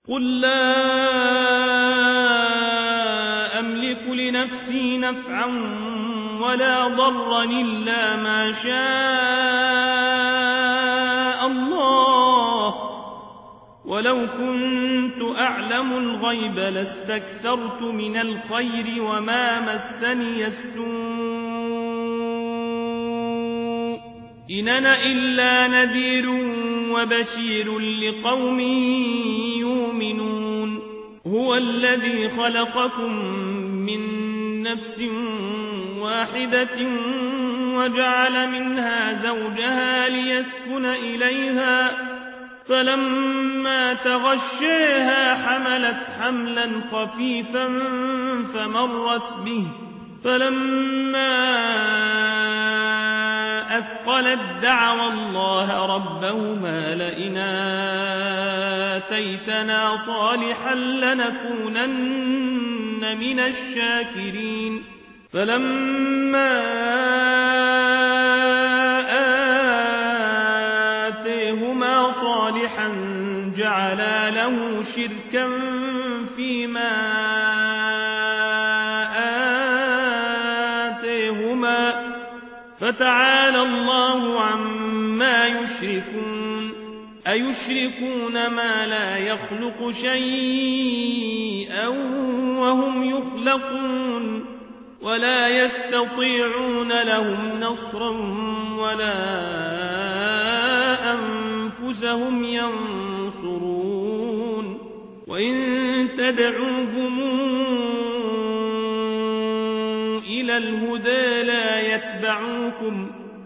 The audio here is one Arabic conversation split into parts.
قل لا أملك لنفسي نفعا ولا ضرا إلا ما شاء الله، ولو كنت أعلم الغيب لاستكثرت من الخير وما مسني السوء، إن أنا إلا نذير وبشير لقوم يؤمنون. هو الذي خلقكم من نفس واحدة وجعل منها زوجها ليسكن إليها، فلما تغشيها حملت حملا خفيفا فمرت به، فلما أثقلت دعوا الله ربهما لئن آتيتنا صالحا لنكونن من الشاكرين. فلما آتيهما صالحا جعلا له شركا فيما آتيهما فتعالى الله عما يشركون. أيشركون ما لا يخلق شيئا وهم يخلقون، ولا يستطيعون لهم نصرا ولا أنفسهم ينصرون. وإن تدعوهم إلى الهدى لا يتبعوكم،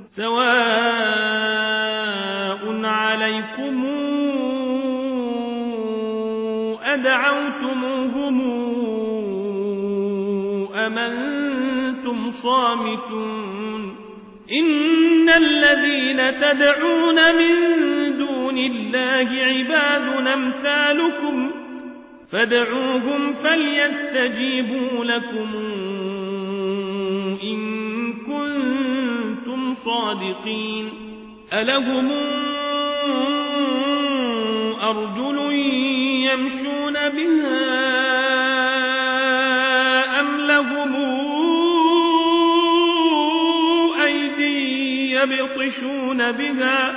سواء عليكم أدعوتموهم أم أنتم صامتون. إن الذين تدعون من دون الله عباد أمثالكم فادعوهم فليستجيبوا لكم إن كنتم صادقين. ألهم أرجل يمشون بها أم لهم أيدي يبطشون بها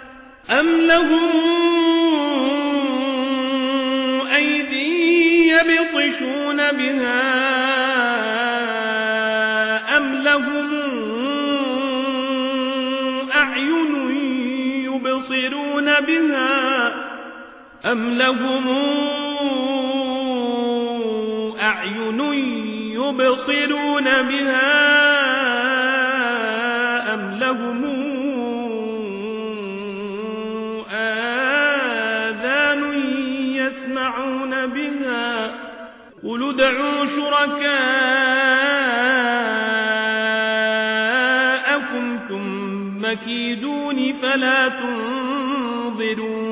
أم لهم أعين يبصرون بها أم لهم آذان يسمعون بها. قل ادعوا شركاءكم ثم كيدون فلا تنظرون.